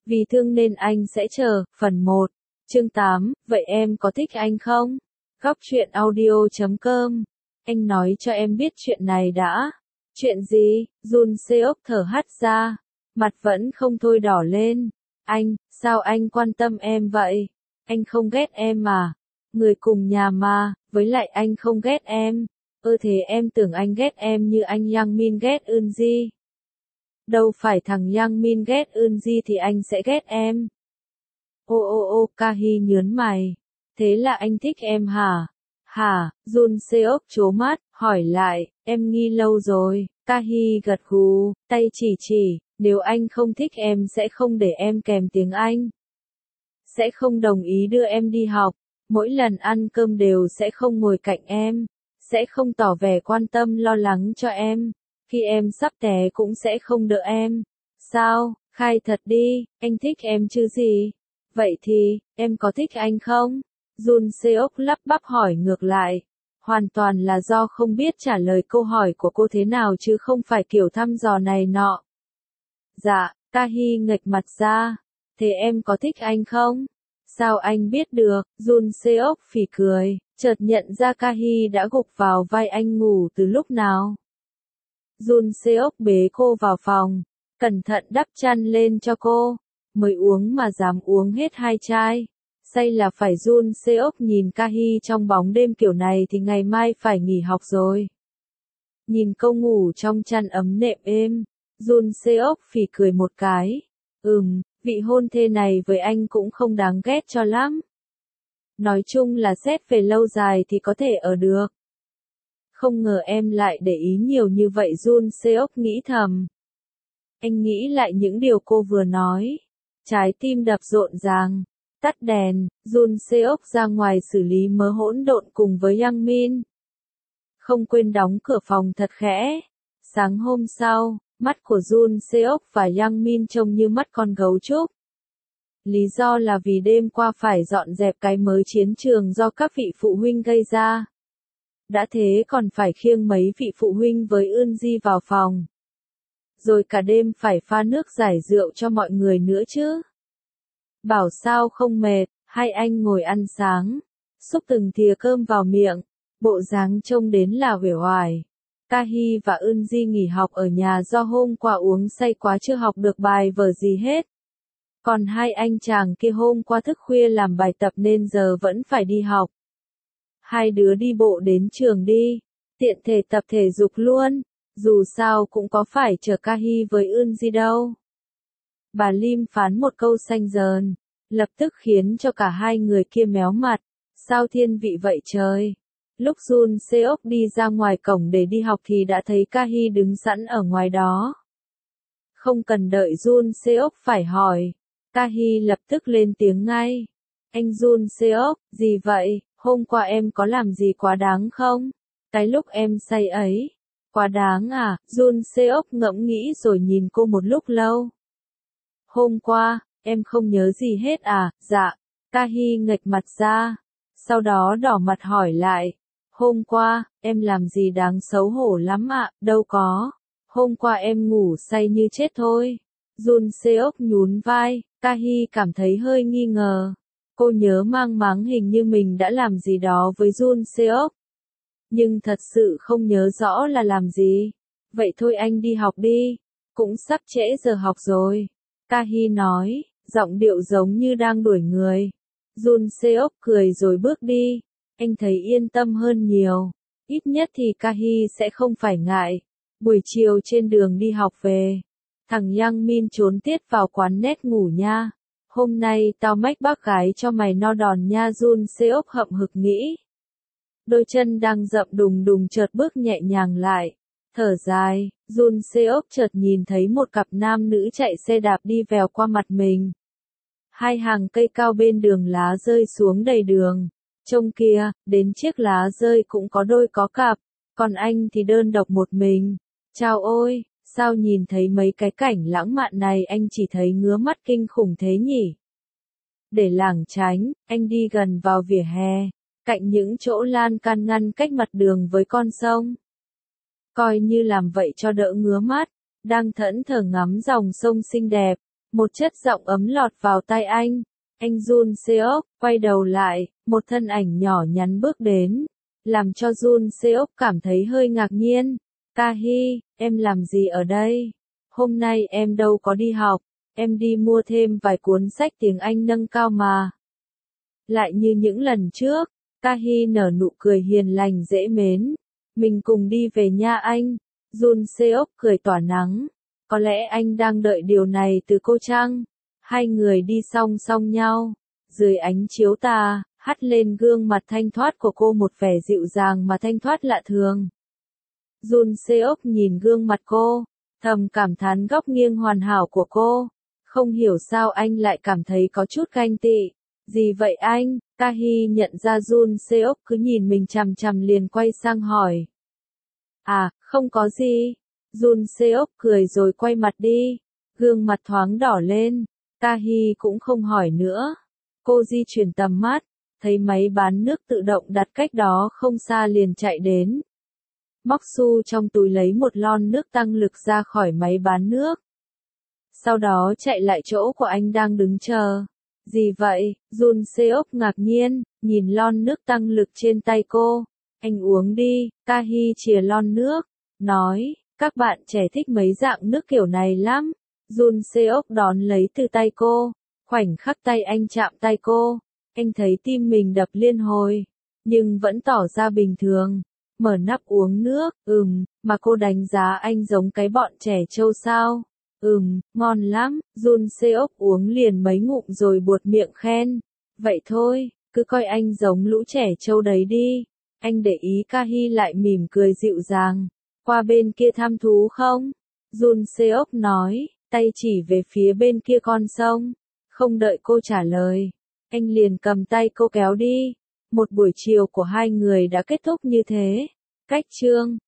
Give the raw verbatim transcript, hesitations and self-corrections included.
Vì thương nên anh sẽ chờ, phần một. Chương tám, vậy em có thích anh không? Góc truyện audio chấm com. Anh nói cho em biết chuyện này đã. Chuyện gì? Jun Seok thở hắt ra. Mặt vẫn không thôi đỏ lên. Anh, sao anh quan tâm em vậy? Anh không ghét em mà. Người cùng nhà mà, với lại anh không ghét em. Ơ thế em tưởng anh ghét em như anh Yang Min ghét Eunji. Đâu phải thằng Yang Min ghét Eunji thì anh sẽ ghét em. Ô ô ô, Kahi nhớn mày. Thế là anh thích em hả? Hả? Jun Seok trố mắt, hỏi lại, em nghi lâu rồi. Kahi gật gù, tay chỉ chỉ, nếu anh không thích em sẽ không để em kèm tiếng Anh. Sẽ không đồng ý đưa em đi học. Mỗi lần ăn cơm đều sẽ không ngồi cạnh em. Sẽ không tỏ vẻ quan tâm lo lắng cho em. Khi em sắp té cũng sẽ không đỡ em. Sao? Khai thật đi, anh thích em chứ gì? Vậy thì, em có thích anh không? Jun Seok lắp bắp hỏi ngược lại. Hoàn toàn là do không biết trả lời câu hỏi của cô thế nào chứ không phải kiểu thăm dò này nọ. Dạ, Kahi nghệch mặt ra. Thế em có thích anh không? Sao anh biết được? Jun Seok phì cười, chợt nhận ra Kahi đã gục vào vai anh ngủ từ lúc nào. Jun Seok bế cô vào phòng, cẩn thận đắp chăn lên cho cô. Mới uống mà dám uống hết hai chai. Say là phải. Jun Seok nhìn Kahi trong bóng đêm kiểu này thì ngày mai phải nghỉ học rồi. Nhìn câu ngủ trong chăn ấm nệm êm, Jun Seok phì cười một cái. Ừm, vị hôn thê này với anh cũng không đáng ghét cho lắm. Nói chung là xét về lâu dài thì có thể ở được. Không ngờ em lại để ý nhiều như vậy, Jun Seok nghĩ thầm. Anh nghĩ lại những điều cô vừa nói. Trái tim đập rộn ràng. Tắt đèn, Jun Seok ra ngoài xử lý mớ hỗn độn cùng với Yang Min. Không quên đóng cửa phòng thật khẽ. Sáng hôm sau, mắt của Jun Seok và Yang Min trông như mắt con gấu trúc. Lý do là vì đêm qua phải dọn dẹp cái mớ chiến trường do các vị phụ huynh gây ra. Đã thế còn phải khiêng mấy vị phụ huynh với Eunji vào phòng. Rồi cả đêm phải pha nước giải rượu cho mọi người nữa chứ. Bảo sao không mệt, hai anh ngồi ăn sáng, xúc từng thìa cơm vào miệng, bộ dáng trông đến là uể oải. Kahi và Eunji nghỉ học ở nhà do hôm qua uống say quá chưa học được bài vở gì hết. Còn hai anh chàng kia hôm qua thức khuya làm bài tập nên giờ vẫn phải đi học. Hai đứa đi bộ đến trường đi, tiện thể tập thể dục luôn, dù sao cũng có phải chờ Kahi với Eunji đâu. Bà Lim phán một câu xanh dờn, lập tức khiến cho cả hai người kia méo mặt. Sao thiên vị vậy trời? Lúc Jun Seok đi ra ngoài cổng để đi học thì đã thấy Kahi đứng sẵn ở ngoài đó. Không cần đợi Jun Seok phải hỏi, Kahi lập tức lên tiếng ngay. Anh Jun Seok, gì vậy? Hôm qua em có làm gì quá đáng không? Cái lúc em say ấy. Quá đáng à? Jun Seok ngẫm nghĩ rồi nhìn cô một lúc lâu. Hôm qua, em không nhớ gì hết à? Dạ. Kahi nghệch mặt ra. Sau đó đỏ mặt hỏi lại. Hôm qua, em làm gì đáng xấu hổ lắm ạ? À? Đâu có. Hôm qua em ngủ say như chết thôi. Jun Seok nhún vai. Kahi cảm thấy hơi nghi ngờ. Cô nhớ mang máng hình như mình đã làm gì đó với Jun Seok. Nhưng thật sự không nhớ rõ là làm gì. Vậy thôi anh đi học đi. Cũng sắp trễ giờ học rồi. Kahi nói, giọng điệu giống như đang đuổi người. Jun Seok cười rồi bước đi. Anh thấy yên tâm hơn nhiều. Ít nhất thì Kahi sẽ không phải ngại. Buổi chiều trên đường đi học về. Thằng Yang Min trốn tiết vào quán net ngủ nha. Hôm nay tao mách bác gái cho mày no đòn nha. Jun Seok hậm hực nghĩ. Đôi chân đang dậm đùng đùng chợt bước nhẹ nhàng lại. Thở dài, Jun Seok chợt nhìn thấy một cặp nam nữ chạy xe đạp đi vèo qua mặt mình. Hai hàng cây cao bên đường lá rơi xuống đầy đường. Trông kia, đến chiếc lá rơi cũng có đôi có cặp, còn anh thì đơn độc một mình. Chao ôi, sao nhìn thấy mấy cái cảnh lãng mạn này anh chỉ thấy ngứa mắt kinh khủng thế nhỉ? Để lảng tránh, anh đi gần vào vỉa hè, cạnh những chỗ lan can ngăn cách mặt đường với con sông. Coi như làm vậy cho đỡ ngứa mắt, đang thẫn thờ ngắm dòng sông xinh đẹp, Một chất giọng ấm lọt vào tai anh. Anh Jun Seok quay đầu lại, một thân ảnh nhỏ nhắn bước đến, làm cho Jun Seok cảm thấy hơi ngạc nhiên. Ka-hee, em làm gì ở đây? Hôm nay em đâu có đi học, em đi mua thêm vài cuốn sách tiếng Anh nâng cao mà. Lại như những lần trước, Ka-hee nở nụ cười hiền lành dễ mến. Mình cùng đi về nha anh. Jun Seok cười tỏa nắng. Có lẽ anh đang đợi điều này từ cô chăng? Hai người đi song song nhau. Dưới ánh chiếu tà, hắt lên gương mặt thanh thoát của cô một vẻ dịu dàng mà thanh thoát lạ thường. Jun Seok nhìn gương mặt cô, thầm cảm thán góc nghiêng hoàn hảo của cô. Không hiểu sao anh lại cảm thấy có chút ganh tị. Gì vậy anh? Ka-hee nhận ra Jun Seok cứ nhìn mình chằm chằm liền quay sang hỏi. À, không có gì. Jun Seok cười rồi quay mặt đi. Gương mặt thoáng đỏ lên. Ka-hee cũng không hỏi nữa. Cô di chuyển tầm mắt, thấy máy bán nước tự động đặt cách đó không xa liền chạy đến. Móc xu trong túi lấy một lon nước tăng lực ra khỏi máy bán nước. Sau đó chạy lại chỗ của anh đang đứng chờ. Gì vậy? Jun Seok ngạc nhiên, nhìn lon nước tăng lực trên tay cô. Anh uống đi. Ka-hee chìa lon nước, nói, các bạn trẻ thích mấy dạng nước kiểu này lắm. Jun Seok đón lấy từ tay cô. Khoảnh khắc tay anh chạm tay cô, anh thấy tim mình đập liên hồi, nhưng vẫn tỏ ra bình thường. Mở nắp uống nước, ừm, mà cô đánh giá anh giống cái bọn trẻ trâu sao? Ừm, ngon lắm. Jun Seok uống liền mấy ngụm rồi buột miệng khen. Vậy thôi, cứ coi anh giống lũ trẻ trâu đấy đi. Anh để ý Ka-hee lại mỉm cười dịu dàng. Qua bên kia thăm thú không? Jun Seok nói, tay chỉ về phía bên kia con sông. Không đợi cô trả lời, anh liền cầm tay cô kéo đi. Một buổi chiều của hai người đã kết thúc như thế. Cách chương